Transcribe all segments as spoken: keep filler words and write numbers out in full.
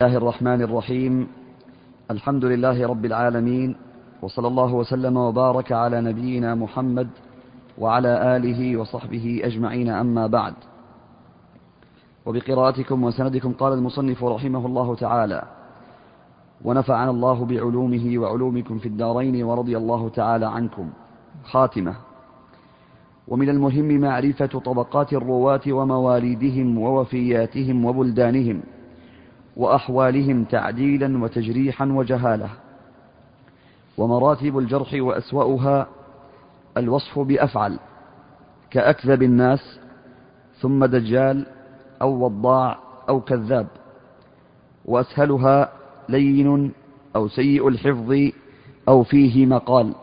الله الرحمن الرحيم. الحمد لله رب العالمين، وصلى الله وسلم وبارك على نبينا محمد وعلى آله وصحبه أجمعين، أما بعد. وبقراءتكم وسندكم قال المصنف رحمه الله تعالى: ونفعنا الله بعلومه وعلومكم في الدارين، ورضي الله تعالى عنكم. خاتمة. ومن المهم معرفة طبقات الرواة ومواليدهم ووفياتهم وبلدانهم وأحوالهم تعديلا وتجريحا وجهالة. ومراتب الجرح وأسوأها الوصف بأفعل، كأكذب الناس، ثم دجال أو وضاع أو كذاب. وأسهلها لين أو سيء الحفظ أو فيه مقال.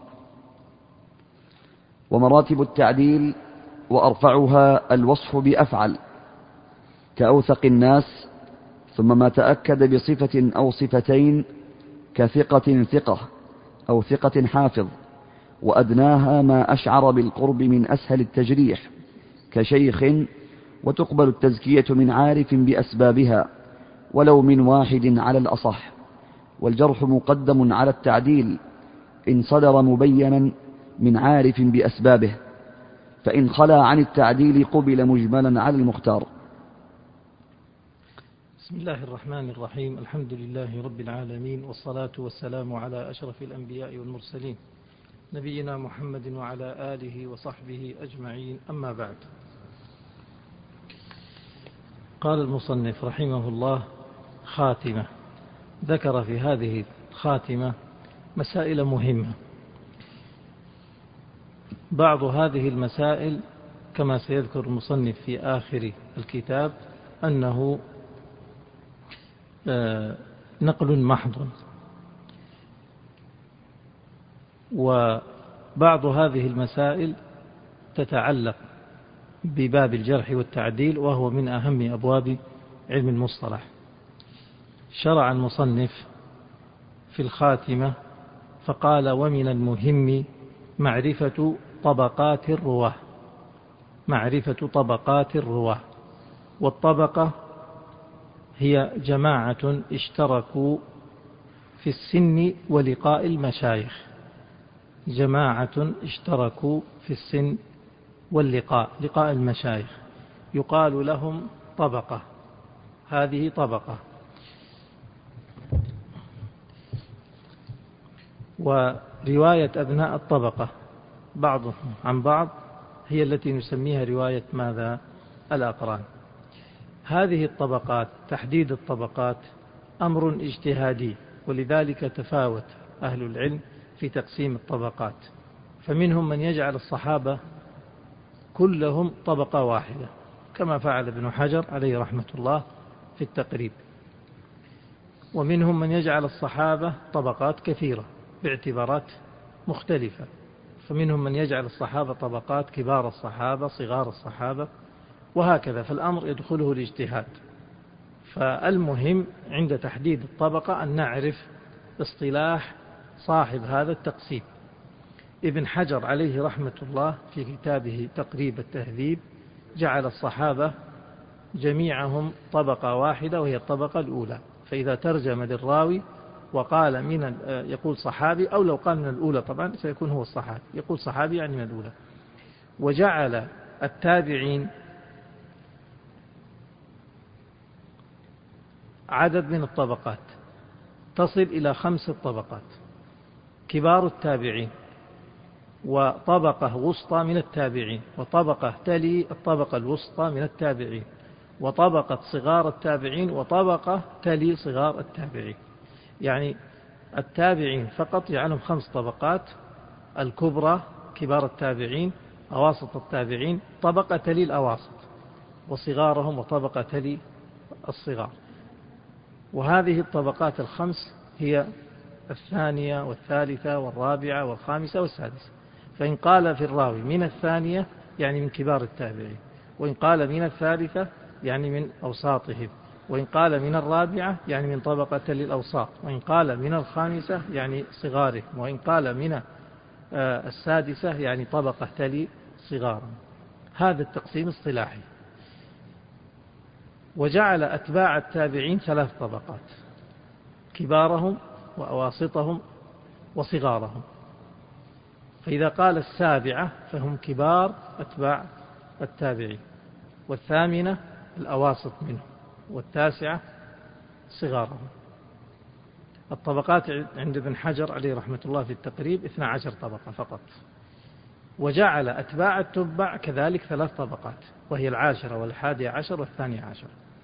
ومراتب التعديل وأرفعها الوصف بأفعل، كأوثق الناس، ثم ما تأكد بصفة أو صفتين، كثقة ثقة أو ثقة حافظ. وأدناها ما أشعر بالقرب من أسهل التجريح، كشيخ، وتقبل التزكية من عارف بأسبابها ولو من واحد على الأصح. والجرح مقدم على التعديل إن صدر مبينا من عارف بأسبابه، فإن خلا عن التعديل قبل مجملا على المختار. بسم الله الرحمن الرحيم. الحمد لله رب العالمين، والصلاة والسلام على أشرف الأنبياء والمرسلين، نبينا محمد وعلى آله وصحبه أجمعين، أما بعد. قال المصنف رحمه الله: خاتمة. ذكر في هذه الخاتمة مسائل مهمة. بعض هذه المسائل كما سيذكر المصنف في آخر الكتاب أنه نقل محض، وبعض هذه المسائل تتعلق بباب الجرح والتعديل، وهو من أهم أبواب علم المصطلح. شرع المصنف في الخاتمة فقال: ومن المهم معرفة طبقات الرواه. معرفة طبقات الرواه. والطبقة هي جماعة اشتركوا في السن ولقاء المشايخ. جماعة اشتركوا في السن واللقاء، لقاء المشايخ، يقال لهم طبقة. هذه طبقة. ورواية أبناء الطبقة بعضهم عن بعض هي التي نسميها رواية ماذا؟ الأقران. هذه الطبقات، تحديد الطبقات أمر اجتهادي، ولذلك تفاوت أهل العلم في تقسيم الطبقات. فمنهم من يجعل الصحابة كلهم طبقة واحدة، كما فعل ابن حجر عليه رحمة الله في التقريب. ومنهم من يجعل الصحابة طبقات كثيرة باعتبارات مختلفة. فمنهم من يجعل الصحابة طبقات: كبار الصحابة، صغار الصحابة، وهكذا. فالأمر يدخله الاجتهاد. فالمهم عند تحديد الطبقة أن نعرف اصطلاح صاحب هذا التقسيم. ابن حجر عليه رحمة الله في كتابه تقريب التهذيب جعل الصحابة جميعهم طبقة واحدة، وهي الطبقة الأولى. فإذا ترجم للراوي وقال من يقول صحابي، أو لو قال من الأولى طبعا سيكون هو الصحابي، يقول صحابي يعني من الأولى. وجعل التابعين عدد من الطبقات تصل إلى خمس طبقات: كبار التابعين، وطبقة وسطى من التابعين، وطبقة تلي الطبقة الوسطى من التابعين، وطبقة صغار التابعين، وطبقة تلي صغار التابعين. يعني التابعين فقط يعلم خمس طبقات: الكبرى كبار التابعين، أواسط التابعين، طبقة تلي الأواسط، وصغارهم، وطبقة تلي الصغار. وهذه الطبقات الخمس هي الثانية والثالثة والرابعة والخامسة والسادسة. فإن قال في الراوي من الثانية يعني من كبار التابعين، وإن قال من الثالثة يعني من أوساطهم، وإن قال من الرابعة يعني من طبقة الأوساط، وإن قال من الخامسة يعني صغارهم، وإن قال من السادسة يعني طبقة تلي صغارهم. هذا التقسيم اصطلاحي. وجعل أتباع التابعين ثلاث طبقات: كبارهم وأواسطهم وصغارهم. فإذا قال السابعة فهم كبار أتباع التابعين، والثامنة الأواسط منهم، والتاسعة صغارهم. الطبقات عند ابن حجر عليه رحمة الله في التقريب اثنا عشر طبقة فقط. وجعل أتباع التبع كذلك ثلاث طبقات، وهي العاشرة والحادية عشر والثانية عشر.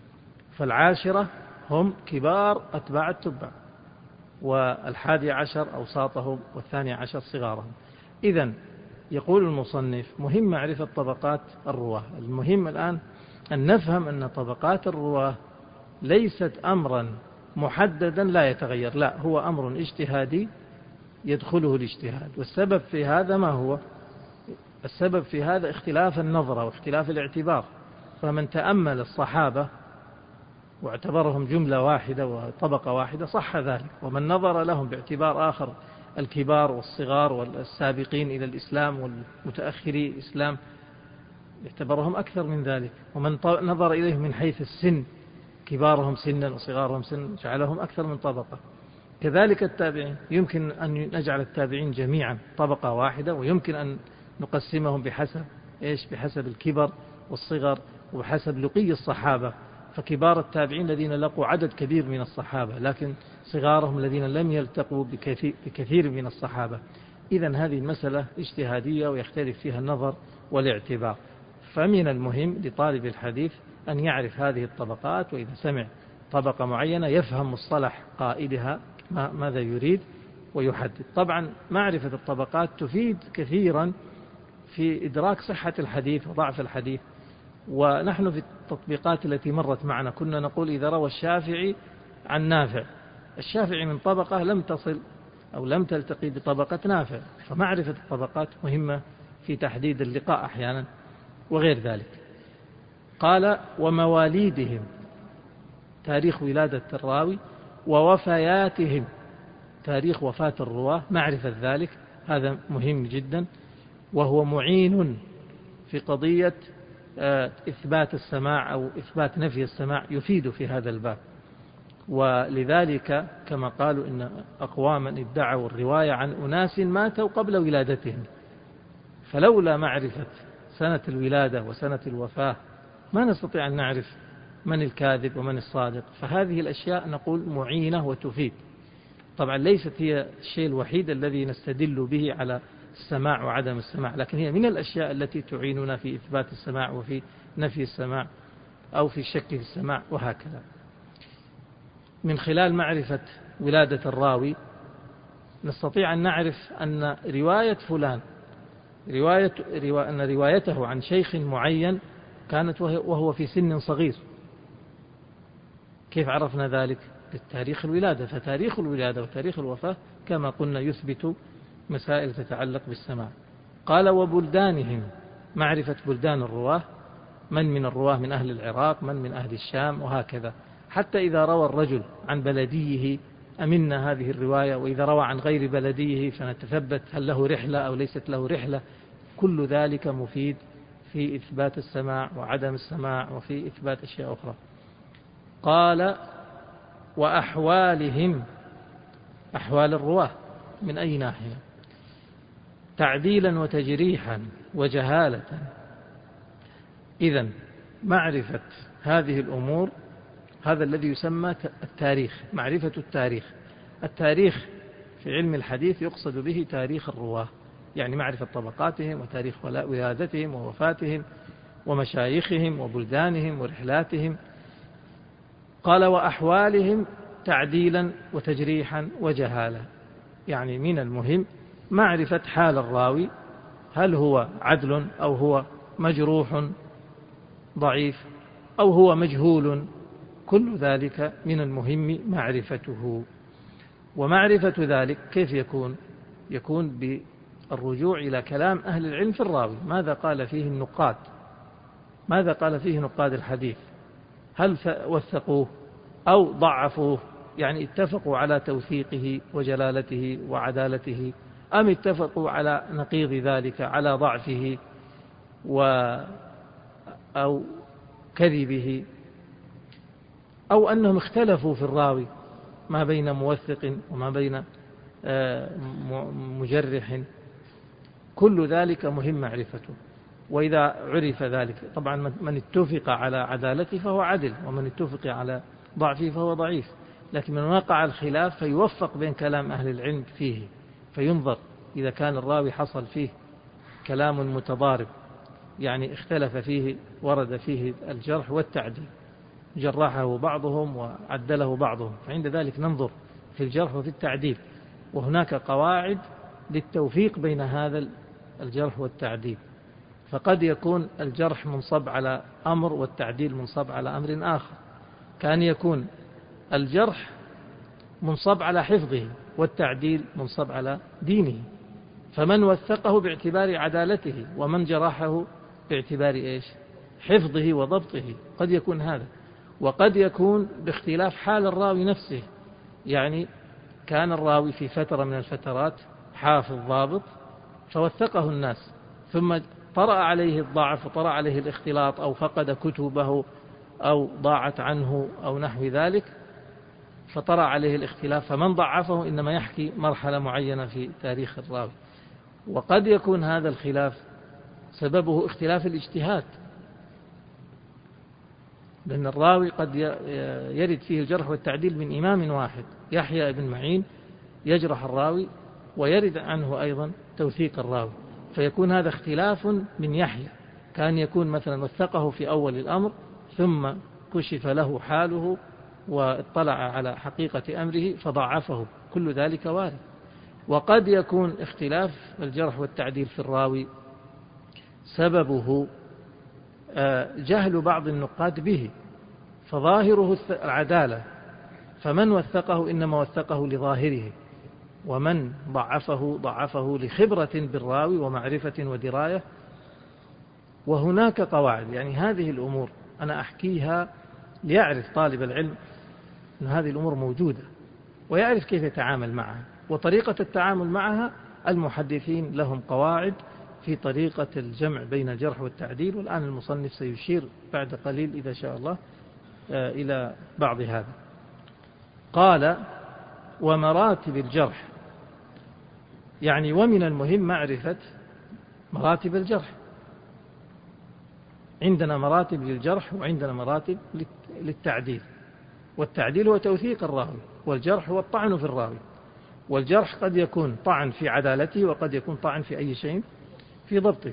فالعاشرة هم كبار أتباع التبع، والحادية عشر أوساطهم، والثانية عشر صغارهم. إذن يقول المصنف مهم معرفة طبقات الرواة. المهم الآن أن نفهم أن طبقات الرواة ليست أمرا محددا لا يتغير، لا، هو أمر اجتهادي يدخله الاجتهاد. والسبب في هذا ما هو؟ السبب في هذا اختلاف النظرة واختلاف الاعتبار. فمن تأمل الصحابة واعتبرهم جملة واحدة وطبقة واحدة صح ذلك، ومن نظر لهم باعتبار آخر، الكبار والصغار والسابقين إلى الإسلام والمتأخري الإسلام، اعتبرهم أكثر من ذلك. ومن نظر إليهم من حيث السن، كبارهم سنا وصغارهم سنا، جعلهم أكثر من طبقة. كذلك التابعين، يمكن أن نجعل التابعين جميعا طبقة واحدة، ويمكن أن نقسمهم بحسب إيش؟ بحسب الكبر والصغر وبحسب لقي الصحابة. فكبار التابعين الذين لقوا عدد كبير من الصحابة، لكن صغارهم الذين لم يلتقوا بكثير من الصحابة. إذن هذه المسألة اجتهادية ويختلف فيها النظر والاعتبار. فمن المهم لطالب الحديث أن يعرف هذه الطبقات، وإذا سمع طبقة معينة يفهم مصطلح قائلها ماذا يريد ويحدد. طبعا معرفة الطبقات تفيد كثيرا في إدراك صحة الحديث وضعف الحديث. ونحن في التطبيقات التي مرت معنا كنا نقول إذا روى الشافعي عن نافع، الشافعي من طبقة لم تصل أو لم تلتقي بطبقة نافع. فمعرفة الطبقات مهمة في تحديد اللقاء أحيانا وغير ذلك. قال: ومواليدهم، تاريخ ولادة الراوي، ووفياتهم، تاريخ وفاة الرواة، معرفة ذلك هذا مهم جدا، وهو معين في قضية إثبات السماع أو إثبات نفي السماع، يفيد في هذا الباب. ولذلك كما قالوا إن أقواما ادعوا الرواية عن أناس ماتوا قبل ولادتهم، فلولا معرفة سنة الولادة وسنة الوفاة ما نستطيع أن نعرف من الكاذب ومن الصادق. فهذه الأشياء نقول معينة وتفيد. طبعا ليست هي الشيء الوحيد الذي نستدل به على السماع وعدم السماع، لكن هي من الأشياء التي تعيننا في إثبات السماع وفي نفي السماع أو في الشك في السماع وهكذا. من خلال معرفة ولادة الراوي نستطيع أن نعرف أن رواية فلان رواية روا أن روايته عن شيخ معين كانت وهو في سن صغير. كيف عرفنا ذلك؟ بالتاريخ الولادة. فتاريخ الولادة وتاريخ الوفاة كما قلنا يثبت مسائل تتعلق بالسماع. قال: وبلدانهم، معرفة بلدان الرواه، من من الرواه من أهل العراق، من من أهل الشام وهكذا. حتى إذا روى الرجل عن بلديه أمنا هذه الرواية، وإذا روى عن غير بلديه فنتثبت هل له رحلة أو ليست له رحلة. كل ذلك مفيد في إثبات السماع وعدم السماع وفي إثبات أشياء أخرى. قال: وأحوالهم، أحوال الرواه من أي ناحية؟ تعديلا وتجريحا وجهالة. إذن معرفة هذه الأمور هذا الذي يسمى التاريخ، معرفة التاريخ. التاريخ في علم الحديث يقصد به تاريخ الرواه، يعني معرفة طبقاتهم وتاريخ ولادتهم ووفاتهم ومشايخهم وبلدانهم ورحلاتهم. قال: وأحوالهم تعديلا وتجريحا وجهالة، يعني من المهم معرفة حال الراوي، هل هو عدل أو هو مجروح ضعيف أو هو مجهول. كل ذلك من المهم معرفته. ومعرفة ذلك كيف يكون؟ يكون بالرجوع إلى كلام أهل العلم في الراوي، ماذا قال فيه النقاد، ماذا قال فيه نقاد الحديث، هل وثقوه أو ضعفوه، يعني اتفقوا على توثيقه وجلالته وعدالته، أم اتفقوا على نقيض ذلك، على ضعفه و أو كذبه أو أنهم اختلفوا في الراوي ما بين موثق وما بين مجرح، كل ذلك مهم معرفته. وإذا عرف ذلك طبعا من اتفق على عدالته فهو عدل، ومن اتفق على ضعفه فهو ضعيف، لكن من وقع الخلاف فيوفق بين كلام أهل العلم فيه، فينظر إذا كان الراوي حصل فيه كلام متضارب، يعني اختلف فيه، ورد فيه الجرح والتعديل، جرحه بعضهم وعدله بعضهم، فعند ذلك ننظر في الجرح وفي التعديل. وهناك قواعد للتوفيق بين هذا الجرح والتعديل، فقد يكون الجرح منصب على أمر والتعديل منصب على أمر آخر، كان يكون الجرح منصب على حفظه والتعديل منصب على دينه، فمن وثقه باعتبار عدالته ومن جرحه باعتبار إيش؟ حفظه وضبطه، قد يكون هذا. وقد يكون باختلاف حال الراوي نفسه، يعني كان الراوي في فترة من الفترات حافظ ضابط فوثقه الناس، ثم طرأ عليه الضعف وطرأ عليه الاختلاط، أو فقد كتبه أو ضاعت عنه أو نحو ذلك، فطرأ عليه الاختلاف، فمن ضعفه إنما يحكي مرحلة معينة في تاريخ الراوي. وقد يكون هذا الخلاف سببه اختلاف الاجتهاد، لأن الراوي قد يرد فيه الجرح والتعديل من إمام واحد، يحيى بن معين يجرح الراوي ويرد عنه أيضا توثيق الراوي، فيكون هذا اختلاف من يحيى، كان يكون مثلا وثقه في أول الأمر ثم كشف له حاله واطلع على حقيقة أمره فضعفه، كل ذلك وارد. وقد يكون اختلاف الجرح والتعديل في الراوي سببه جهل بعض النقاد به، فظاهره العدالة، فمن وثقه إنما وثقه لظاهره، ومن ضعفه ضعفه لخبرة بالراوي ومعرفة ودراية. وهناك قواعد، يعني هذه الأمور أنا أحكيها ليعرف طالب العلم أن هذه الأمور موجودة ويعرف كيف يتعامل معها، وطريقة التعامل معها المحدثين لهم قواعد في طريقة الجمع بين الجرح والتعديل، والآن المصنف سيشير بعد قليل إذا شاء الله إلى بعض هذا. قال: ومراتب الجرح، يعني ومن المهم معرفة مراتب الجرح. عندنا مراتب للجرح وعندنا مراتب للتعديل، والتعديل هو توثيق الراوي، والجرح هو الطعن في الراوي. والجرح قد يكون طعن في عدالته وقد يكون طعن في أي شيء في ضبطه.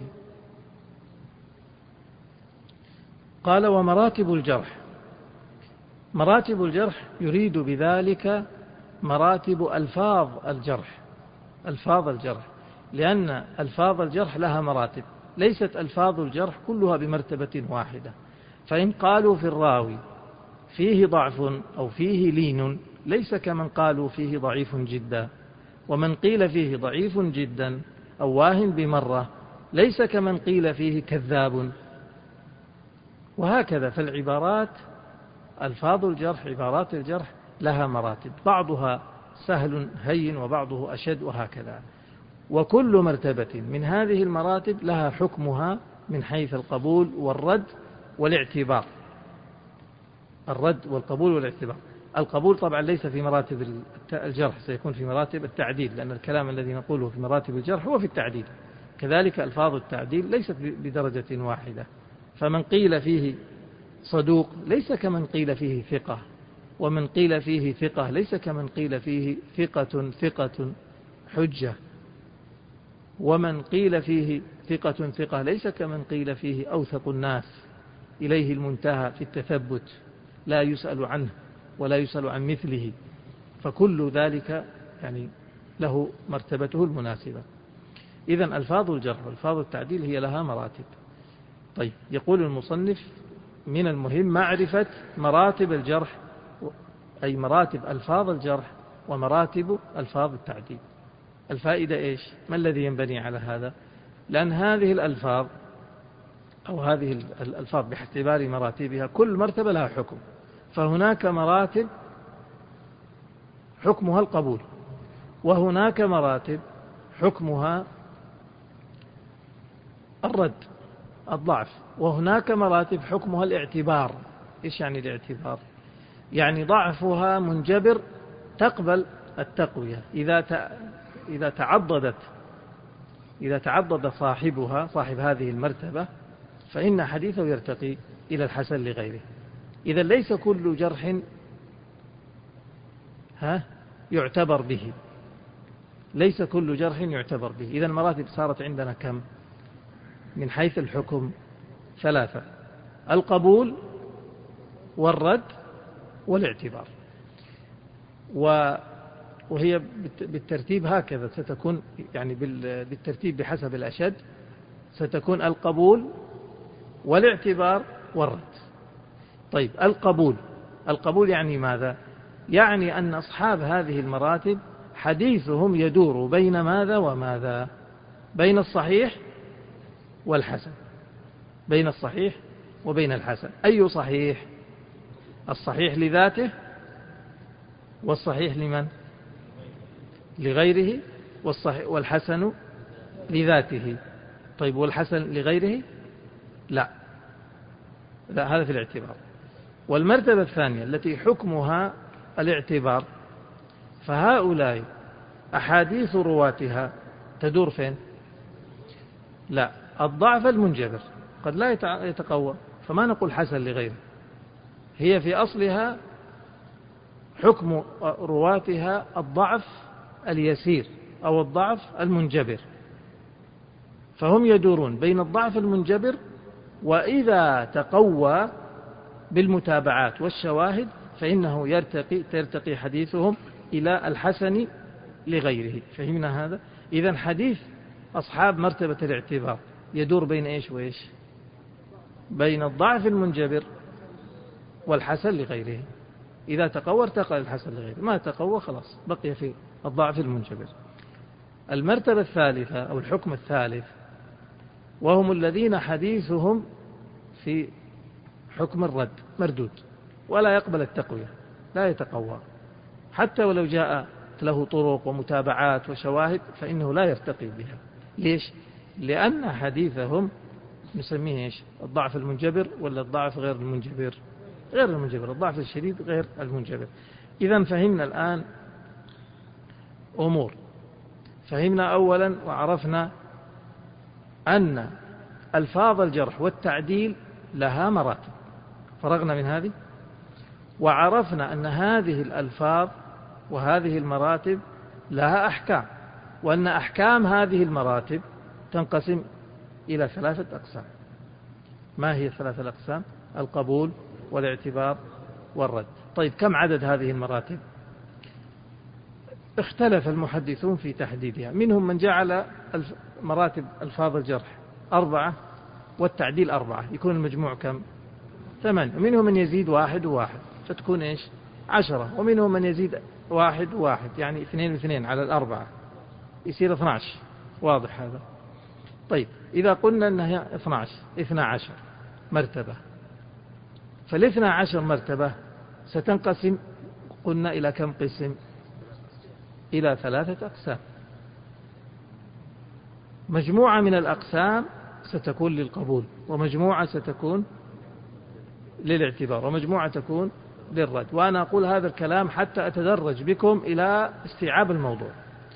قال: ومراتب الجرح. مراتب الجرح يريد بذلك مراتب ألفاظ الجرح، ألفاظ الجرح، لأن ألفاظ الجرح لها مراتب، ليست ألفاظ الجرح كلها بمرتبة واحدة. فإن قالوا في الراوي فيه ضعف أو فيه لين ليس كمن قالوا فيه ضعيف جدا، ومن قيل فيه ضعيف جدا أو واهن بمرة ليس كمن قيل فيه كذاب، وهكذا. فالعبارات ألفاظ الجرح، عبارات الجرح لها مراتب، بعضها سهل هين وبعضه أشد وهكذا. وكل مرتبة من هذه المراتب لها حكمها من حيث القبول والرد والاعتبار. الرد والقبول والاعتبار. القبول طبعا ليس في مراتب الجرح، سيكون في مراتب التعديل، لأن الكلام الذي نقوله في مراتب الجرح هو في التعديل. كذلك ألفاظ التعديل ليست بدرجة واحدة، فمن قيل فيه صدوق ليس كمن قيل فيه ثقة، ومن قيل فيه ثقة ليس كمن قيل فيه ثقة ثقة حجة، ومن قيل فيه ثقة ثقة ليس كمن قيل فيه أوثق الناس إليه المنتهى في التثبت، لا يسأل عنه ولا يسأل عن مثله. فكل ذلك يعني له مرتبته المناسبة. إذن ألفاظ الجرح والألفاظ التعديل هي لها مراتب. طيب، يقول المصنف: من المهم معرفة مراتب الجرح، أي مراتب ألفاظ الجرح ومراتب ألفاظ التعديل. الفائدة إيش؟ ما الذي ينبني على هذا؟ لأن هذه الألفاظ أو هذه الألفاظ باعتبار مراتبها كل مرتبة لها حكم، فهناك مراتب حكمها القبول، وهناك مراتب حكمها الرد الضعف، وهناك مراتب حكمها الاعتبار. إيش يعني الاعتبار؟ يعني ضعفها منجبر تقبل التقوية. إذا إذا تعضدت إذا تعضد صاحبها صاحب هذه المرتبة فإن حديثه يرتقي إلى الحسن لغيره. إذا ليس كل جرح ها يعتبر به، ليس كل جرح يعتبر به. إذا المراتب صارت عندنا كم من حيث الحكم؟ ثلاثة: القبول والرد والاعتبار. وهي بالترتيب هكذا ستكون، يعني بالترتيب بحسب الأشد ستكون القبول والاعتبار والرد. طيب القبول، القبول يعني ماذا؟ يعني أن أصحاب هذه المراتب حديثهم يدور بين ماذا وماذا؟ بين الصحيح والحسن، بين الصحيح وبين الحسن. أي صحيح؟ الصحيح لذاته، والصحيح لمن؟ لغيره، والصحيح والحسن لذاته. طيب والحسن لغيره؟ لا لا، هذا في الاعتبار. والمرتبة الثانية التي حكمها الاعتبار، فهؤلاء أحاديث رواتها تدور فين؟ لا، الضعف المنجبر قد لا يتقوى، فما نقول حسن لغيره. هي في أصلها حكم رواتها الضعف اليسير أو الضعف المنجبر، فهم يدورون بين الضعف المنجبر، وإذا تقوى بالمتابعات والشواهد فإنه يرتقي ترتقي حديثهم إلى الحسن لغيره. فهمنا هذا؟ إذن حديث أصحاب مرتبة الاعتبار يدور بين إيش وإيش؟ بين الضعف المنجبر والحسن لغيره. إذا تقوى ارتقى الحسن لغيره، ما تقوى خلاص بقي في الضعف المنجبر. المرتبة الثالثة أو الحكم الثالث، وهم الذين حديثهم في حكم الرد مردود ولا يقبل التقوية، لا يتقوى حتى ولو جاء له طرق ومتابعات وشواهد فإنه لا يرتقي بها. ليش؟ لأن حديثهم نسميه إيش؟ الضعف المنجبر ولا الضعف غير المنجبر؟ غير المنجبر، الضعف الشديد غير المنجبر. إذن فهمنا الآن أمور. فهمنا أولا وعرفنا أن ألفاظ الجرح والتعديل لها مراتب، فرغنا من هذه. وعرفنا أن هذه الألفاظ وهذه المراتب لها أحكام، وأن أحكام هذه المراتب تنقسم إلى ثلاثة أقسام. ما هي الثلاثة الأقسام؟ القبول والاعتبار والرد. طيب كم عدد هذه المراتب؟ اختلف المحدثون في تحديدها. منهم من جعل مراتب ألفاظ الجرح أربعة والتعديل أربعة، يكون المجموع كم؟ ثمانية. ومنهم من يزيد واحد وواحد فتكون إيش؟ عشرة. ومنهم من يزيد واحد وواحد، يعني اثنين واثنين على الأربعة يصير اثنى عشر. واضح هذا؟ طيب إذا قلنا أنها اثنى عشر اثنى عشر مرتبة، فالاثنى عشر مرتبة ستنقسم قلنا إلى كم قسم؟ إلى ثلاثة أقسام. مجموعة من الأقسام ستكون للقبول، ومجموعة ستكون للاعتبار، ومجموعة تكون للرد. وأنا أقول هذا الكلام حتى أتدرج بكم إلى استيعاب الموضوع.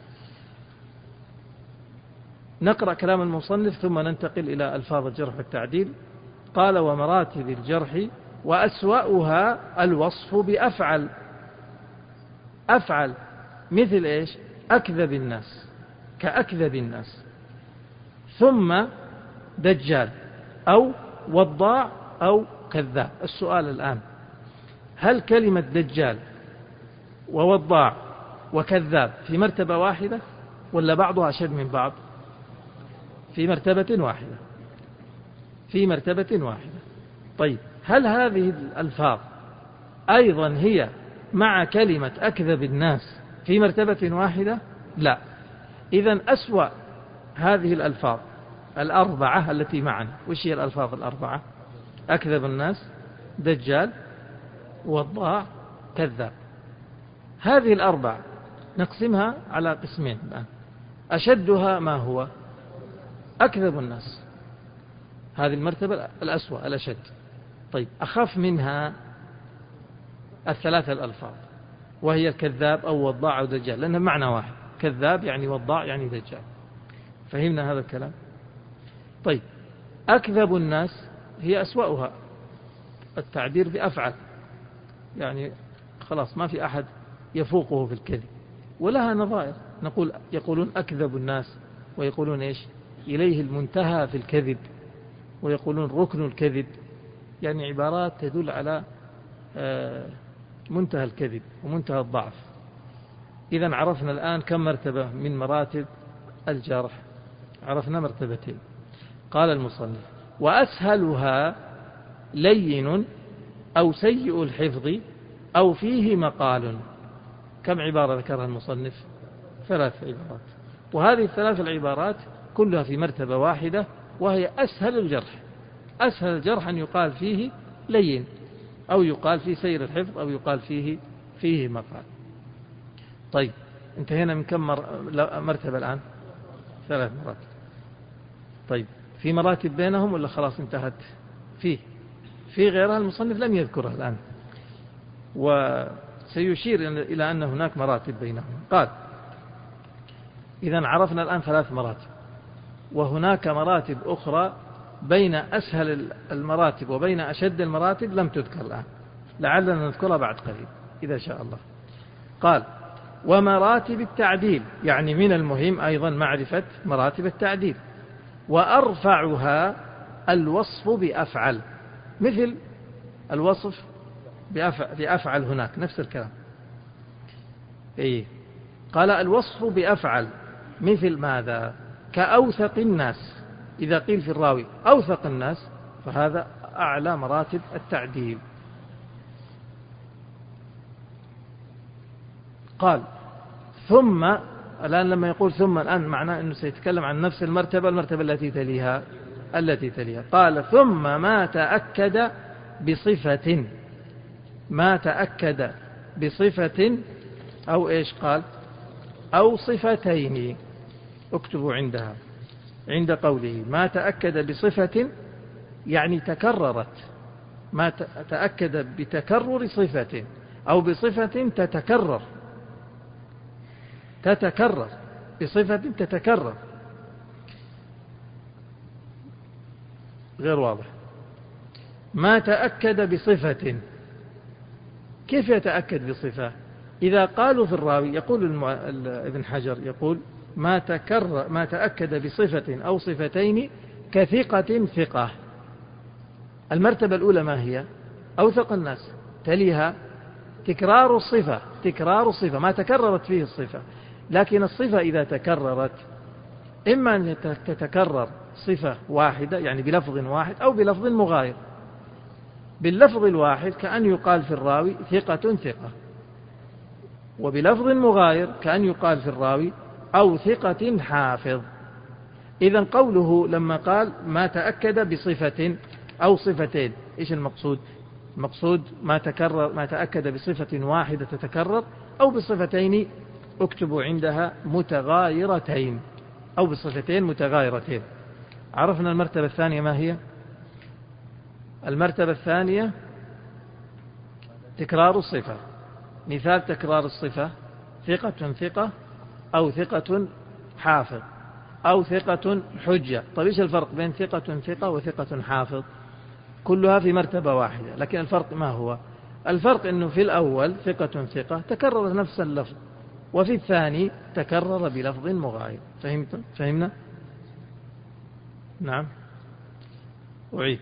نقرأ كلام المصنف ثم ننتقل إلى ألفاظ الجرح والتعديل. قال: ومراتب الجرح وأسوأها الوصف بأفعل. أفعل مثل إيش؟ أكذب الناس، كأكذب الناس، ثم دجال أو وضاع أو كذاب. السؤال الآن: هل كلمة دجال ووضاع وكذاب في مرتبة واحدة ولا بعضها أشد من بعض؟ في مرتبة واحدة، في مرتبة واحدة. طيب هل هذه الألفاظ أيضا هي مع كلمة أكذب الناس في مرتبة واحدة؟ لا. إذن أسوأ هذه الألفاظ الأربعة التي معنا، وش هي الألفاظ الأربعة؟ أكذب الناس، دجال، وضاع، كذاب. هذه الأربع نقسمها على قسمين الآن. أشدها ما هو؟ أكذب الناس، هذه المرتبة الأسوأ الأشد. طيب أخف منها الثلاثة الألفاظ، وهي الكذاب أو وضاع أو دجال، لأنها معنى واحد، كذاب يعني وضاع يعني دجال. فهمنا هذا الكلام؟ طيب، أكذب الناس هي أسوأها، التعبير بأفعل، يعني خلاص ما في أحد يفوقه في الكذب، ولها نظائر، نقول يقولون أكذب الناس، ويقولون إيش إليه المنتهى في الكذب، ويقولون ركن الكذب، يعني عبارات تدل على منتهى الكذب ومنتهى الضعف. إذن عرفنا الآن كم مرتبة من مراتب الجرح؟ عرفنا مرتبتين. قال المصنف: وأسهلها لين أو سيء الحفظ أو فيه مقال. كم عبارة ذكرها المصنف؟ ثلاث عبارات، وهذه الثلاث العبارات كلها في مرتبة واحدة، وهي أسهل الجرح. أسهل الجرح أن يقال فيه لين، أو يقال فيه سيء الحفظ، أو يقال فيه فيه مقال. طيب، انتهينا من كم مرتبة الآن؟ ثلاث مراتب. طيب، في مراتب بينهم ولا خلاص انتهت؟ فيه في غيرها المصنف لم يذكرها الآن، وسيشير إلى أن هناك مراتب بينهم. قال: إذن عرفنا الآن ثلاث مراتب، وهناك مراتب أخرى بين أسهل المراتب وبين أشد المراتب لم تذكر الآن، لعلنا نذكرها بعد قليل إذا شاء الله. قال: ومراتب التعديل، يعني من المهم أيضا معرفة مراتب التعديل. وأرفعها الوصف بأفعل، مثل الوصف بأفعل هناك نفس الكلام. إيه؟ قال: الوصف بأفعل مثل ماذا؟ كأوثق الناس، إذا قيل في الراوي أوثق الناس فهذا أعلى مراتب التعديل. قال: ثم، الآن لما يقول ثم الآن معناه أنه سيتكلم عن نفس المرتبة، المرتبة التي تليها التي تليها قال: ثم ما تأكد بصفة، ما تأكد بصفة أو إيش قال؟ أو صفتين. اكتبوا عندها، عند قوله ما تأكد بصفة يعني تكررت، ما تأكد بتكرر صفة أو بصفة تتكرر، تتكرر بصفة تتكرر، غير واضح. ما تأكد بصفة، كيف يتأكد بصفة؟ إذا قالوا في الراوي، يقول ابن حجر يقول ما تكرر ما تأكد بصفة أو صفتين كثقة ثقة. المرتبة الأولى ما هي؟ أوثق الناس، تليها تكرار الصفة، تكرار الصفة ما تكررت فيه الصفة. لكن الصفة إذا تكررت إما أن تتكرر صفة واحدة يعني بلفظ واحد، أو بلفظ مغاير. باللفظ الواحد كأن يقال في الراوي ثقة ثقة، وبلفظ مغاير كأن يقال في الراوي أو ثقة حافظ. إذن قوله لما قال ما تأكد بصفة أو صفتين، إيش المقصود؟ المقصود ما تكرر ما تأكد بصفة واحدة تتكرر، أو بصفتين اكتبوا عندها متغايرتين، أو بصفتين متغايرتين. عرفنا المرتبة الثانية ما هي؟ المرتبة الثانية تكرار الصفة. مثال تكرار الصفة: ثقة ثقة، أو ثقة حافظ، أو ثقة حجة. طيب إيش الفرق بين ثقة ثقة وثقة حافظ؟ كلها في مرتبة واحدة، لكن الفرق ما هو؟ الفرق أنه في الأول ثقة ثقة تكرر نفس اللفظ، وفي الثاني تكرر بلفظ مغاير. فهمت؟ فهمنا؟ نعم، أعيد.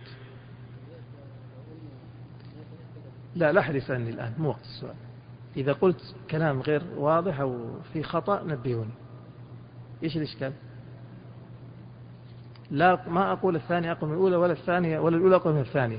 لا لا أحد يسألني الآن، مو وقت السؤال. إذا قلت كلام غير واضح أو في خطأ نبهوني. إيش الإشكال؟ لا، ما أقول الثانية أقوم من الأولى، ولا الثانية ولا الأولى أقوم من الثانية.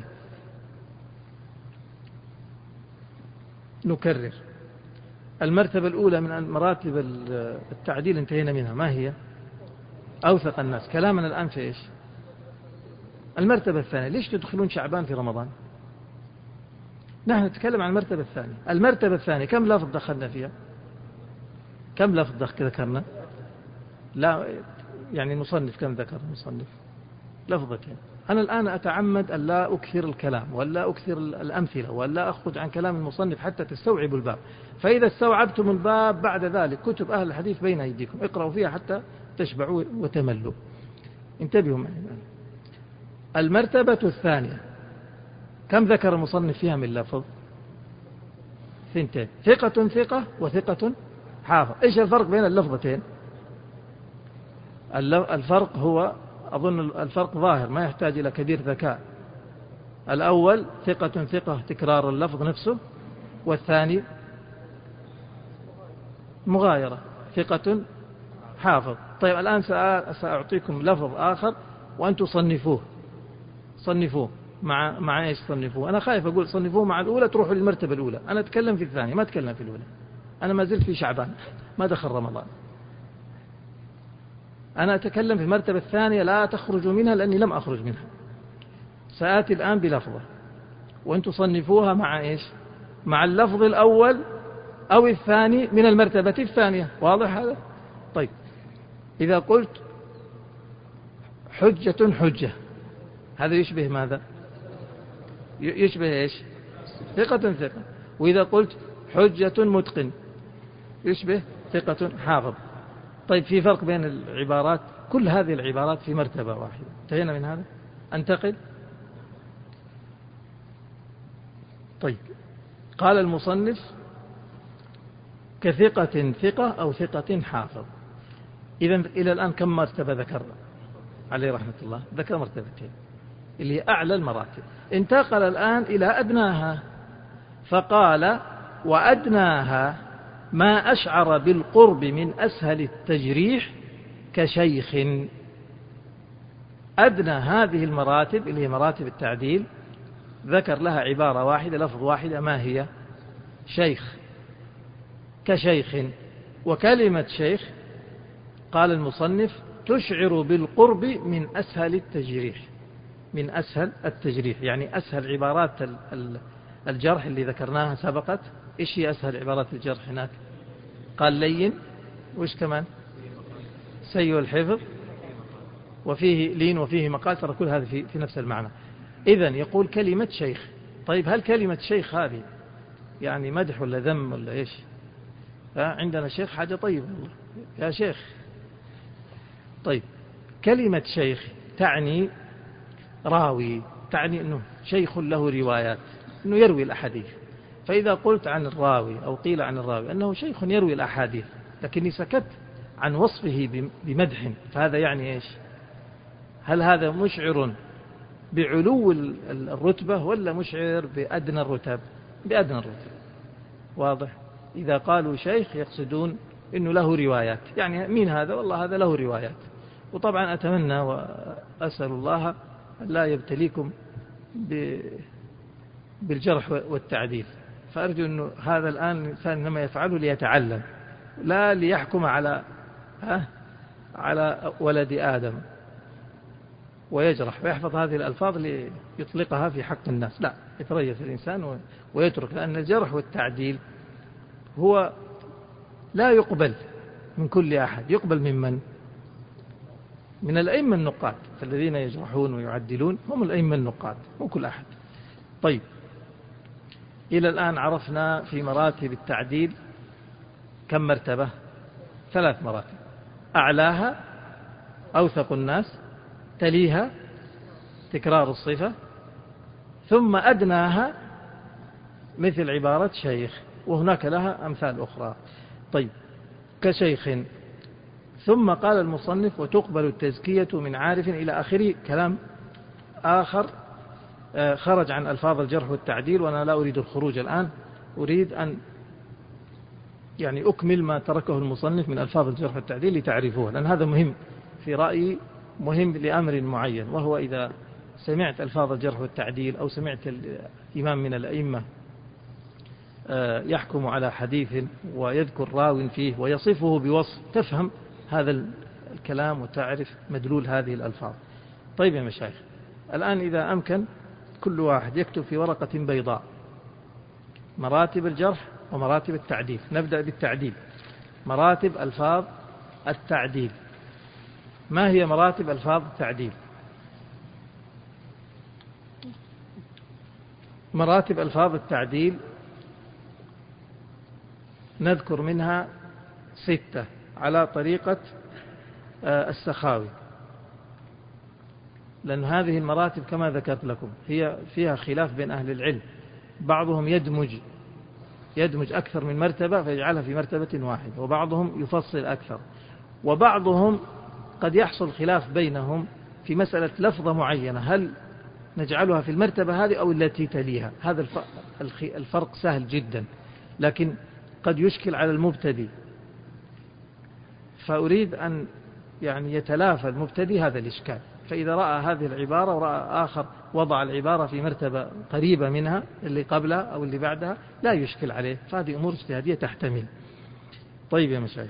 نكرر. المرتبة الأولى من مراتب التعديل انتهينا منها، ما هي؟ أوثق الناس. كلامنا الآن في إيش؟ المرتبة الثانية. ليش تدخلون شعبان في رمضان؟ نحن نتكلم عن المرتبة الثانية. المرتبة الثانية كم لفظ دخلنا فيها؟ كم لفظ ذكرنا؟ لا يعني المصنف كم ذكر المصنف؟ لفظتين. أنا الآن أتعمد أن لا أكثر الكلام ولا أكثر الأمثلة ولا أخرج عن كلام المصنف حتى تستوعبوا الباب. فإذا استوعبتم الباب بعد ذلك كتب أهل الحديث بين أيديكم، اقرأوا فيها حتى تشبعوا وتملوا. انتبهوا معي الآن. المرتبة الثانية كم ذكر المصنف فيها من لفظ؟ ثنتين، ثقة ثقة وثقة حافظ. إيش الفرق بين اللفظتين؟ الفرق هو أظن الفرق ظاهر ما يحتاج إلى كبير ذكاء. الأول ثقة ثقة تكرار اللفظ نفسه، والثاني مغايرة ثقة حافظ. طيب الآن سأعطيكم لفظ آخر وأنتم صنفوه صنفوه مع مع إيش صنفوه؟ أنا خايف أقول صنفوه مع الأولى تروحوا للمرتبة الأولى. أنا أتكلم في الثانية ما أتكلم في الأولى. أنا ما زلت في شعبان ما دخل رمضان. أنا أتكلم في المرتبة الثانية لا تخرجوا منها لأني لم أخرج منها. سآتي الآن بلفظة وأنتم صنفوها مع إيش؟ مع اللفظ الأول أو الثاني من المرتبة الثانية. واضح هذا؟ طيب إذا قلت حجة حجة هذا يشبه ماذا؟ يشبه إيش؟ ثقة ثقة. وإذا قلت حجة متقن يشبه ثقة حافظ. طيب في فرق بين العبارات، كل هذه العبارات في مرتبة واحدة. انتهينا من هذا. انتقل. طيب قال المصنف كثقة ثقة أو ثقة حافظ. إذن إلى الآن كم مرتبة ذكرنا عليه رحمة الله؟ ذكر مرتبتين اللي هي أعلى المراتب. انتقل الآن إلى أدناها فقال وأدناها ما أشعر بالقرب من أسهل التجريح كشيخ. أدنى هذه المراتب اللي هي مراتب التعديل ذكر لها عبارة واحدة لفظ واحدة، ما هي؟ شيخ. كشيخ. وكلمة شيخ قال المصنف تشعر بالقرب من أسهل التجريح، من أسهل التجريح يعني أسهل عبارات الجرح اللي ذكرناها سبقت. إيش هي أسهل عبارات الجرح هناك؟ قال لين، وإيش كمان؟ سيء الحفظ، وفيه لين وفيه مقال. ترى كل هذا في, في نفس المعنى. إذن يقول كلمة شيخ. طيب هل كلمة شيخ هذه يعني مدح ولا ذم ولا إيش؟ عندنا شيخ حاجة طيبة والله يا شيخ. طيب كلمة شيخ تعني راوي، تعني أنه شيخ له روايات، أنه يروي الأحاديث. فإذا قلت عن الراوي أو قيل عن الراوي أنه شيخ يروي الأحاديث لكني سكت عن وصفه بمدح، فهذا يعني إيش؟ هل هذا مشعر بعلو الرتبة ولا مشعر بأدنى الرتب؟ بأدنى الرتب. واضح؟ إذا قالوا شيخ يقصدون أنه له روايات. يعني مين هذا؟ والله هذا له روايات. وطبعا أتمنى وأسأل الله لا يبتليكم بالجرح والتعديل. فأرجو أنه هذا الآن الإنسان إنما يفعله ليتعلم لا ليحكم على ها على ولد آدم ويجرح ويحفظ هذه الألفاظ ليطلقها في حق الناس. لا، يتريث الإنسان ويترك، لأن الجرح والتعديل هو لا يقبل من كل أحد. يقبل من من؟ من الأئمة النقاد. فالذين يجرحون ويعدلون هم الأئمة النقاد، مو كل أحد. طيب إلى الآن عرفنا في مراتب التعديل كم مرتبة؟ ثلاث مراتب. أعلاها أوثق الناس، تليها تكرار الصفة، ثم أدناها مثل عبارة شيخ، وهناك لها أمثال أخرى. طيب كشيخ. ثم قال المصنف وتقبل التزكية من عارف إلى آخره. كلام آخر خرج عن ألفاظ الجرح والتعديل، وأنا لا أريد الخروج الآن، أريد أن يعني أكمل ما تركه المصنف من ألفاظ الجرح والتعديل لتعرفوه، لأن هذا مهم في رأيي، مهم لأمر معين، وهو إذا سمعت ألفاظ الجرح والتعديل أو سمعت الإمام من الأئمة يحكم على حديث ويذكر راو فيه ويصفه بوصف، تفهم هذا الكلام وتعرف مدلول هذه الألفاظ. طيب يا مشايخ، الآن إذا أمكن كل واحد يكتب في ورقة بيضاء مراتب الجرح ومراتب التعديل. نبدأ بالتعديل. مراتب ألفاظ التعديل. ما هي مراتب ألفاظ التعديل؟ مراتب ألفاظ التعديل نذكر منها ستة على طريقة السخاوي، لأن هذه المراتب كما ذكرت لكم هي فيها خلاف بين أهل العلم، بعضهم يدمج يدمج أكثر من مرتبة فيجعلها في مرتبة واحدة، وبعضهم يفصل أكثر، وبعضهم قد يحصل خلاف بينهم في مسألة لفظة معينة، هل نجعلها في المرتبة هذه أو التي تليها. هذا الفرق سهل جدا، لكن قد يشكل على المبتدئ، فأريد أن يعني يتلافى المبتدئ هذا الإشكال. فإذا رأى هذه العبارة ورأى آخر وضع العبارة في مرتبة قريبة منها اللي قبلها أو اللي بعدها لا يشكل عليه، فهذه أمور اجتهادية تحتمل. طيب يا مشايخ،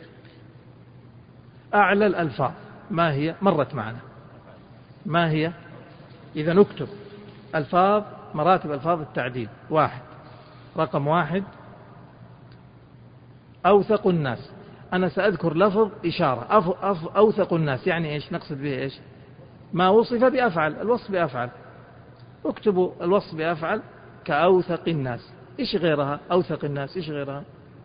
أعلى الألفاظ ما هي؟ مرت معنا ما هي؟ إذا نكتب ألفاظ مراتب ألفاظ التعديل. واحد، رقم واحد أوثق الناس. أنا سأذكر لفظ إشارة أف أف أوثق الناس، يعني إيش نقصد به؟ إيش ما وصف بأفعل، الوصف بأفعل. اكتبوا الوصف بأفعل كأوثق الناس. إيش غيرها؟ أوثق الناس إيش غيرها؟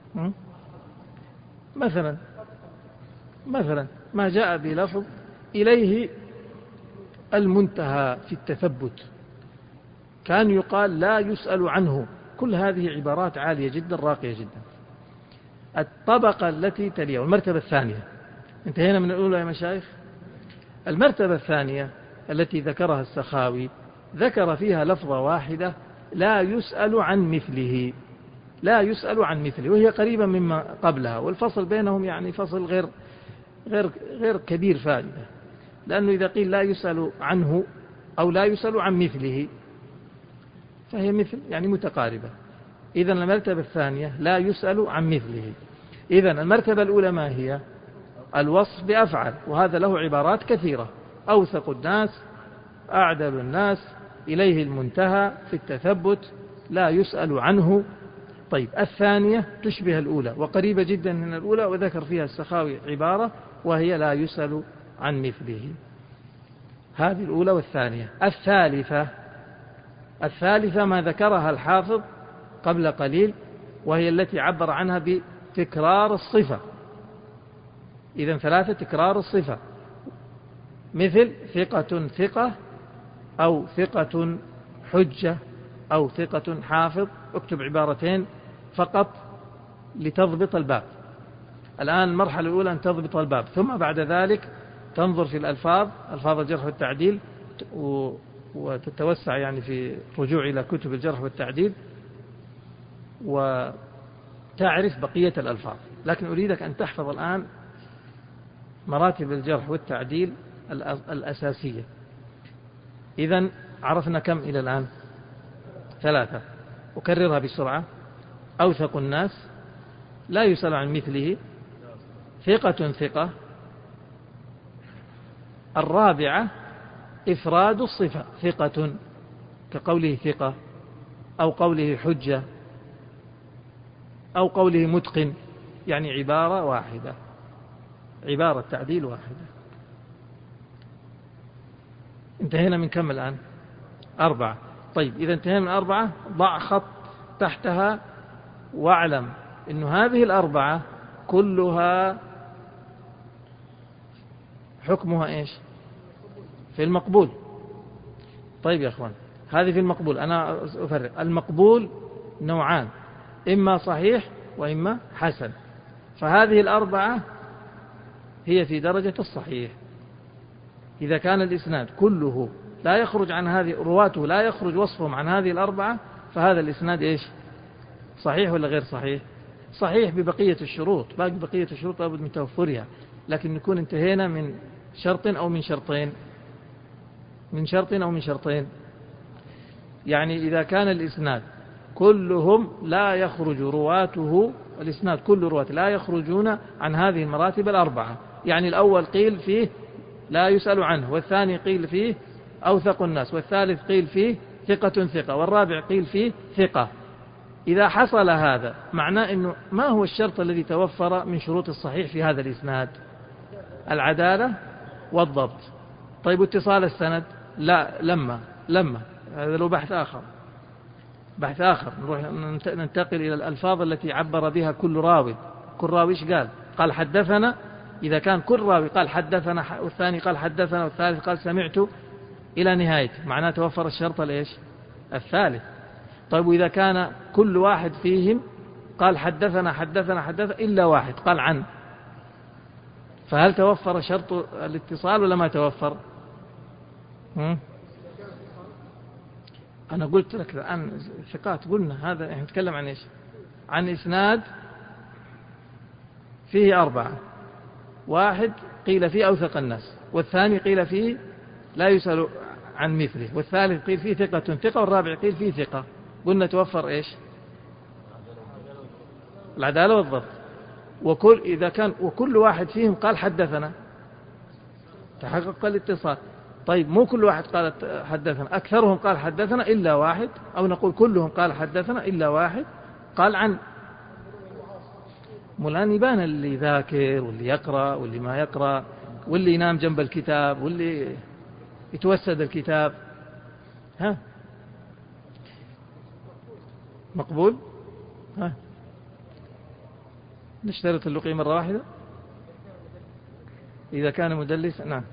مثلا مثلا ما جاء بلفظ إليه المنتهى في التثبت، كان يقال لا يسأل عنه. كل هذه عبارات عالية جدا راقية جدا. الطبقة التي تليها والمرتبة الثانية، انتهينا من الأولى يا مشايخ. المرتبة الثانية التي ذكرها السخاوي ذكر فيها لفظة واحدة لا يسأل عن مثله، لا يسأل عن مثله، وهي قريبة مما قبلها، والفصل بينهم يعني فصل غير غير غير كبير فائدة، لأنه إذا قيل لا يسأل عنه أو لا يسأل عن مثله فهي مثل يعني متقاربة. إذن المرتبة الثانية لا يسأل عن مثله. إذن المرتبة الأولى ما هي؟ الوصف بأفعل، وهذا له عبارات كثيرة: أوثق الناس، أعدل الناس، إليه المنتهى في التثبت، لا يسأل عنه. طيب الثانية تشبه الأولى وقريبة جدا من الأولى، وذكر فيها السخاوي عبارة وهي لا يسأل عن مثله. هذه الأولى والثانية. الثالثة الثالثة ما ذكرها الحافظ قبل قليل، وهي التي عبر عنها بتكرار الصفة. إذن ثلاثة تكرار الصفة، مثل ثقة ثقة، أو ثقة حجة، أو ثقة حافظ. اكتب عبارتين فقط لتضبط الباب. الآن المرحلة الأولى أن تضبط الباب، ثم بعد ذلك تنظر في الألفاظ، ألفاظ الجرح والتعديل، وتتوسع يعني في رجوع إلى كتب الجرح والتعديل وتعرف بقية الألفاظ. لكن أريدك أن تحفظ الآن مراتب الجرح والتعديل الأساسية. إذن عرفنا كم إلى الآن؟ ثلاثة. أكررها بسرعة: أوثق الناس، لا يسأل عن مثله، ثقة ثقة. الرابعة إفراد الصفة، ثقة، كقوله ثقة، أو قوله حجة، أو قوله متقن، يعني عبارة واحدة، عبارة تعديل واحدة. انتهينا من كم الآن؟ أربعة. طيب إذا انتهينا من أربعة ضع خط تحتها واعلم أن هذه الأربعة كلها حكمها إيش؟ في المقبول. طيب يا أخوان، هذه في المقبول. أنا أفرق. المقبول نوعان: إما صحيح وإما حسن. فهذه الأربعة هي في درجة الصحيح. إذا كان الإسناد كله لا يخرج عن هذه، رواته لا يخرج وصفهم عن هذه الأربعة، فهذا الإسناد إيش؟ صحيح ولا غير صحيح؟ صحيح ببقية الشروط، باقي بقية الشروط لابد من توفرها، لكن نكون انتهينا من شرط أو من شرطين، من شرط أو من شرطين. يعني إذا كان الإسناد كلهم لا يخرج رواته، الإسناد كل رواته لا يخرجون عن هذه المراتب الأربعة، يعني الأول قيل فيه لا يسأل عنه، والثاني قيل فيه أوثق الناس، والثالث قيل فيه ثقة ثقة، والرابع قيل فيه ثقة. إذا حصل هذا معناه أنه ما هو الشرط الذي توفر من شروط الصحيح في هذا الإسناد؟ العدالة والضبط. طيب اتصال السند؟ لا، لما لما هذا له بحث آخر. بحث آخر، نروح ننتقل إلى الألفاظ التي عبر بها كل راوي. كل راوي إيش قال؟ قال حدثنا. إذا كان كل راوي قال حدثنا والثاني قال حدثنا والثالث قال سمعت إلى نهايته، معناه توفر الشرط الإيش؟ الثالث. طيب وإذا كان كل واحد فيهم قال حدثنا حدثنا حدثنا إلا واحد قال عن، فهل توفر شرط الاتصال ولا ما توفر؟ هم؟ أنا قلت لك الآن ثقات، قلنا هذا احنا نتكلم عن إيش؟ عن إسناد فيه أربعة، واحد قيل فيه أوثق الناس، والثاني قيل فيه لا يسأل عن مثله، والثالث قيل فيه ثقة ثقة، والرابع قيل فيه ثقة. قلنا توفر إيش؟ العدالة والضبط. وكل إذا كان وكل واحد فيهم قال حدثنا تحقق الاتصال. طيب مو كل واحد قال حدثنا، أكثرهم قال حدثنا إلا واحد، أو نقول كلهم قال حدثنا إلا واحد قال عن. مولان يبان اللي ذاكر واللي يقرأ واللي ما يقرأ، واللي ينام جنب الكتاب واللي يتوسد الكتاب. ها مقبول؟ ها نشترط اللقي مرة واحدة إذا كان مدلس. نعم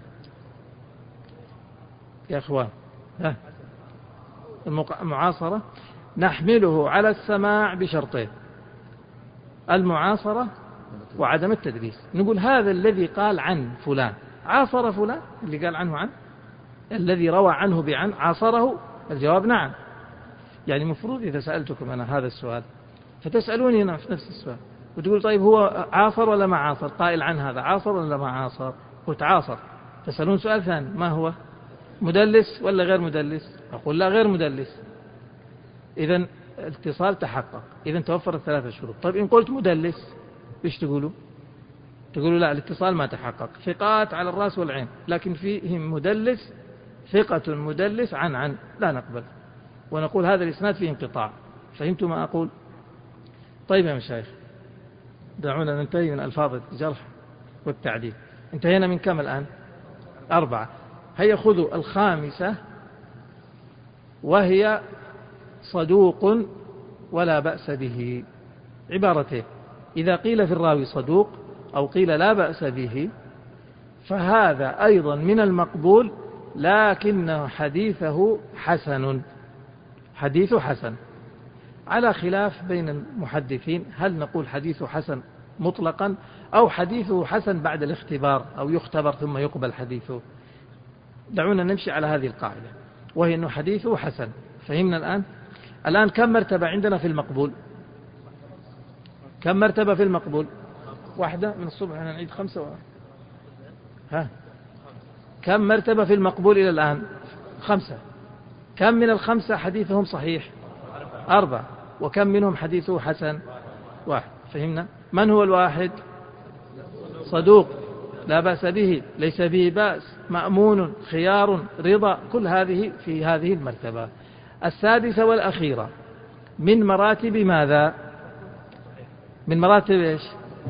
يا أخوان. ها المعاصرة نحمله على السماع بشرطين: المعاصرة وعدم التدليس. نقول هذا الذي قال عن فلان عاصر فلان، اللي قال عنه عن، الذي روى عنه بعن عاصره؟ الجواب نعم. يعني المفروض إذا سألتكم أنا هذا السؤال فتسألوني نفس السؤال وتقول طيب هو عاصر ولا ما عاصر؟ قائل عن هذا عاصر ولا ما عاصر؟ قلت عاصر. تسألون سؤال ثاني: ما هو؟ مدلس ولا غير مدلس؟ أقول لا غير مدلس. إذن الاتصال تحقق، إذن توفر الثلاثة شروط. طيب إن قلت مدلس إيش تقولوا؟ تقولوا لا الاتصال ما تحقق، ثقات على الرأس والعين، لكن فيهم مدلس ثقة مدلس عن عن لا نقبل، ونقول هذا الإسناد فيه انقطاع. فهمتوا ما أقول؟ طيب يا مشايخ دعونا ننتهي من ألفاظ الجرح والتعديل. انتهينا من كم الآن؟ أربعة. هيا خذوا الخامسة، وهي صدوق ولا بأس به. عبارتين: إذا قيل في الراوي صدوق أو قيل لا بأس به فهذا أيضا من المقبول، لكن حديثه حسن. حديث حسن على خلاف بين المحدثين، هل نقول حديث حسن مطلقا أو حديثه حسن بعد الاختبار أو يختبر ثم يقبل حديثه؟ دعونا نمشي على هذه القاعدة، وهي أنه حديثه حسن. فهمنا الآن؟ الآن كم مرتبة عندنا في المقبول؟ كم مرتبة في المقبول؟ واحدة من الصبح أنا نعيد خمسة و... ها كم مرتبة في المقبول إلى الآن؟ خمسة. كم من الخمسة حديثهم صحيح؟ أربعة. وكم منهم حديثه حسن؟ واحد. فهمنا؟ من هو الواحد؟ صدوق لا بأس به، ليس به بأس، مأمون، خيار، رضا، كل هذه في هذه المرتبة. السادسة والأخيرة من مراتب ماذا؟ من مراتب إيش؟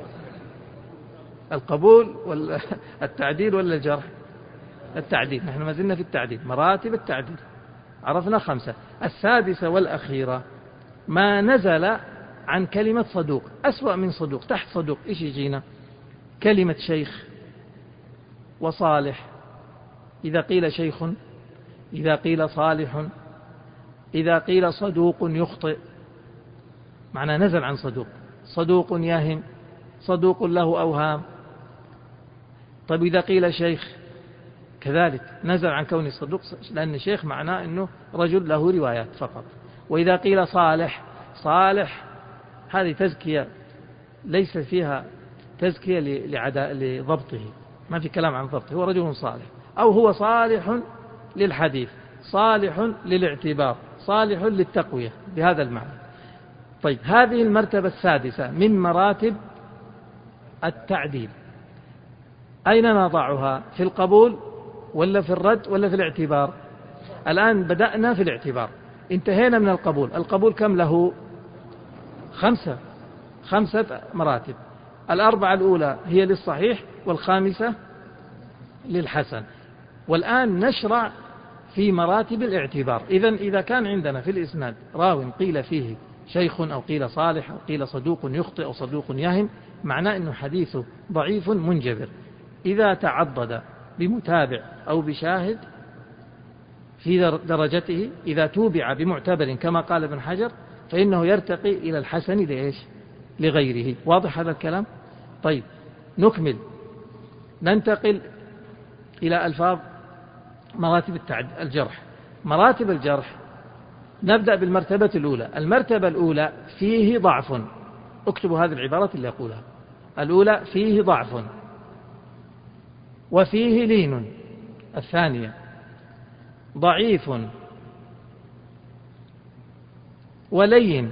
القبول ولا التعديل ولا الجرح؟ التعديل. نحن ما زلنا في التعديل، مراتب التعديل عرفنا خمسة. السادسة والأخيرة ما نزل عن كلمة صدوق. أسوأ من صدوق، تحت صدوق إيش يجينا؟ كلمة شيخ وصالح. إذا قيل شيخ، إذا قيل صالح، إذا قيل صدوق يخطئ، معنى نزل عن صدوق. صدوق يهم، صدوق له أوهام. طيب إذا قيل شيخ كذلك نزل عن كون صدوق، لأن شيخ معناه أنه رجل له روايات فقط. وإذا قيل صالح، صالح هذه تزكية ليس فيها تزكية لضبطه، ما في كلام عن ضبطه، هو رجل صالح، أو هو صالح للحديث، صالح للاعتبار، صالح للتقوية، بهذا المعنى. طيب هذه المرتبة السادسة من مراتب التعديل، أين نضعها؟ في القبول ولا في الرد ولا في الاعتبار؟ الآن بدأنا في الاعتبار، انتهينا من القبول. القبول كم له؟ خمسة خمسة مراتب. الأربعة الأولى هي للصحيح، والخامسة للحسن. والآن نشرع في مراتب الاعتبار. إذن إذا كان عندنا في الإسناد راو قيل فيه شيخ أو قيل صالح أو قيل صدوق يخطئ أو صدوق يهم، معناه أنه حديثه ضعيف منجبر. إذا تعضد بمتابع أو بشاهد في درجته، إذا توبع بمعتبر كما قال ابن حجر، فإنه يرتقي إلى الحسن لإيش؟ لغيره. واضح هذا الكلام؟ طيب نكمل، ننتقل إلى ألفاظ مراتب الجرح. مراتب الجرح نبدأ بالمرتبة الأولى. المرتبة الأولى فيه ضعف. اكتبوا هذه العبارات اللي أقولها. الأولى فيه ضعف وفيه لين. الثانية ضعيف ولين.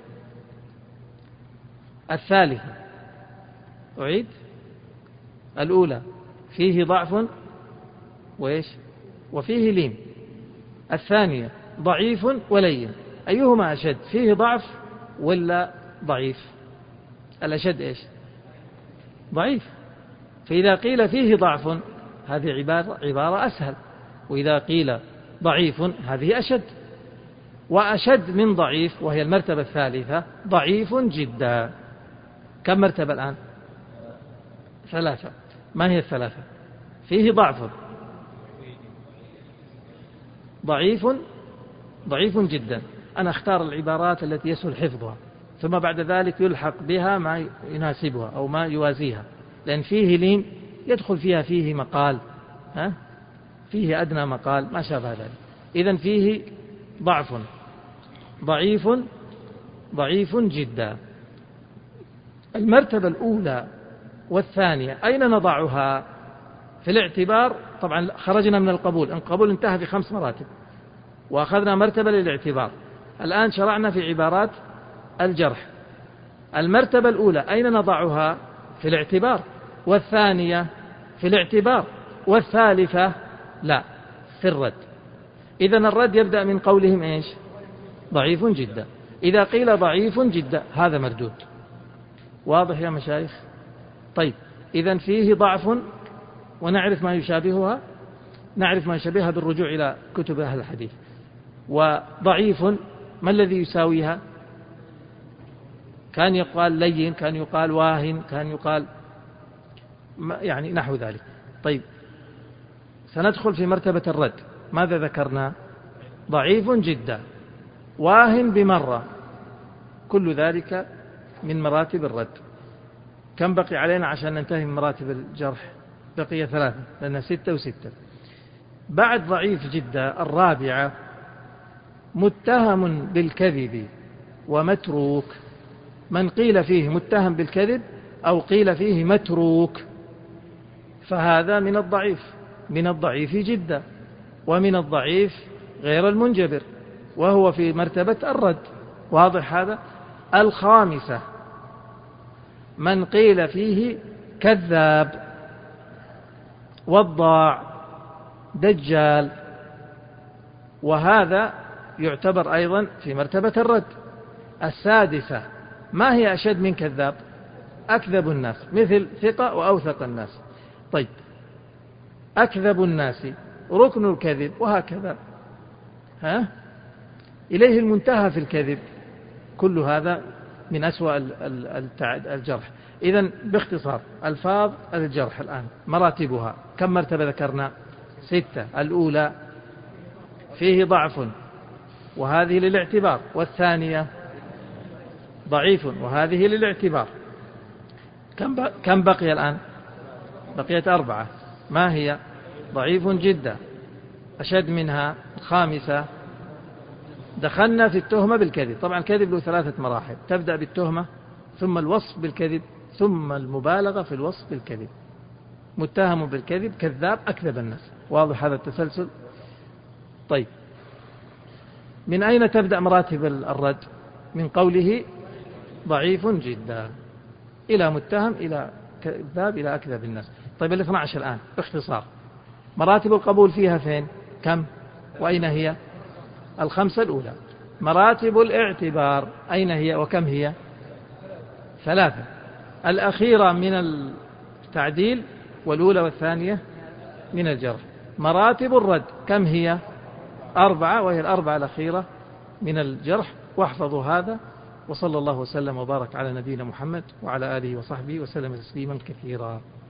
الثالثة أعيد، الأولى فيه ضعف وإيش وفيه لين. الثانية ضعيف ولين. أيهما أشد، فيه ضعف ولا ضعيف؟ الأشد إيش؟ ضعيف. فإذا قيل فيه ضعف هذه عبارة, عبارة أسهل، وإذا قيل ضعيف هذه أشد. وأشد من ضعيف وهي المرتبة الثالثة ضعيف جدا. كم مرتبة الآن؟ ثلاثة. ما هي الثلاثة؟ فيه ضعف، ضعيف، ضعيف جدا. أنا أختار العبارات التي يسهل حفظها، ثم بعد ذلك يلحق بها ما يناسبها أو ما يوازيها، لأن فيه لين يدخل فيها فيه مقال، ها؟ فيه أدنى مقال ما شابه ذلك. إذن فيه ضعف، ضعيف، ضعيف جدا. المرتبة الأولى والثانية أين نضعها في الاعتبار؟ طبعا خرجنا من القبول، القبول انتهى في خمس مراتب وأخذنا مرتبة للاعتبار. الآن شرعنا في عبارات الجرح. المرتبة الأولى أين نضعها؟ في الاعتبار. والثانية في الاعتبار. والثالثة لا، في الرد. إذن الرد يبدأ من قولهم إيش؟ ضعيف جدا. إذا قيل ضعيف جدا هذا مردود. واضح يا مشايخ؟ طيب إذن فيه ضعف، ونعرف ما يشابهها، نعرف ما يشابهها بالرجوع إلى كتب أهل الحديث. وضعيف ما الذي يساويها؟ كان يقال لين، كان يقال واهن، كان يقال يعني نحو ذلك. طيب سندخل في مرتبة الرد. ماذا ذكرنا؟ ضعيف جدا، واهن بمرة، كل ذلك من مراتب الرد. كم بقي علينا عشان ننتهي من مراتب الجرح؟ بقي ثلاثة، لأنها ستة وستة. بعد ضعيف جدا الرابعة متهم بالكذب ومتروك. من قيل فيه متهم بالكذب أو قيل فيه متروك فهذا من الضعيف، من الضعيف جدا، ومن الضعيف غير المنجبر، وهو في مرتبة الرد. واضح هذا؟ الخامسة من قيل فيه كذاب، وضاع، دجال، وهذا يعتبر أيضا في مرتبة الرد. السادسة ما هي أشد من كذاب؟ أكذب الناس، مثل ثقة وأوثق الناس. طيب أكذب الناس ركن الكذب، وهكذا ها إليه المنتهى في الكذب. كل هذا من أسوأ الجرح. إذن باختصار ألفاظ الجرح الآن مراتبها كم مرتبة ذكرنا؟ ستة. الأولى فيه ضعف وهذه للاعتبار، والثانية ضعيف وهذه للاعتبار. كم بقي الآن؟ بقيت أربعة. ما هي؟ ضعيف جدا، أشد منها. الخامسة دخلنا في التهمة بالكذب. طبعا الكذب له ثلاثة مراحل، تبدأ بالتهمة ثم الوصف بالكذب ثم المبالغة في الوصف بالكذب. متهم بالكذب، كذاب، أكذب الناس. واضح هذا التسلسل؟ طيب من أين تبدأ مراتب الرد؟ من قوله ضعيف جدا إلى متهم إلى كذاب إلى أكذب الناس. طيب الاثنى عشر الآن باختصار مراتب القبول فيها فين؟ كم وأين هي؟ الخمسة الأولى. مراتب الاعتبار أين هي وكم هي؟ ثلاثة. الأخيرة من التعديل، والأولى والثانية من الجرح. مراتب الرد كم هي؟ أربعة، وهي الأربعة الأخيرة من الجرح. واحفظوا هذا، وصلى الله وسلم وبارك على نبينا محمد وعلى آله وصحبه وسلم تسليما كثيرا.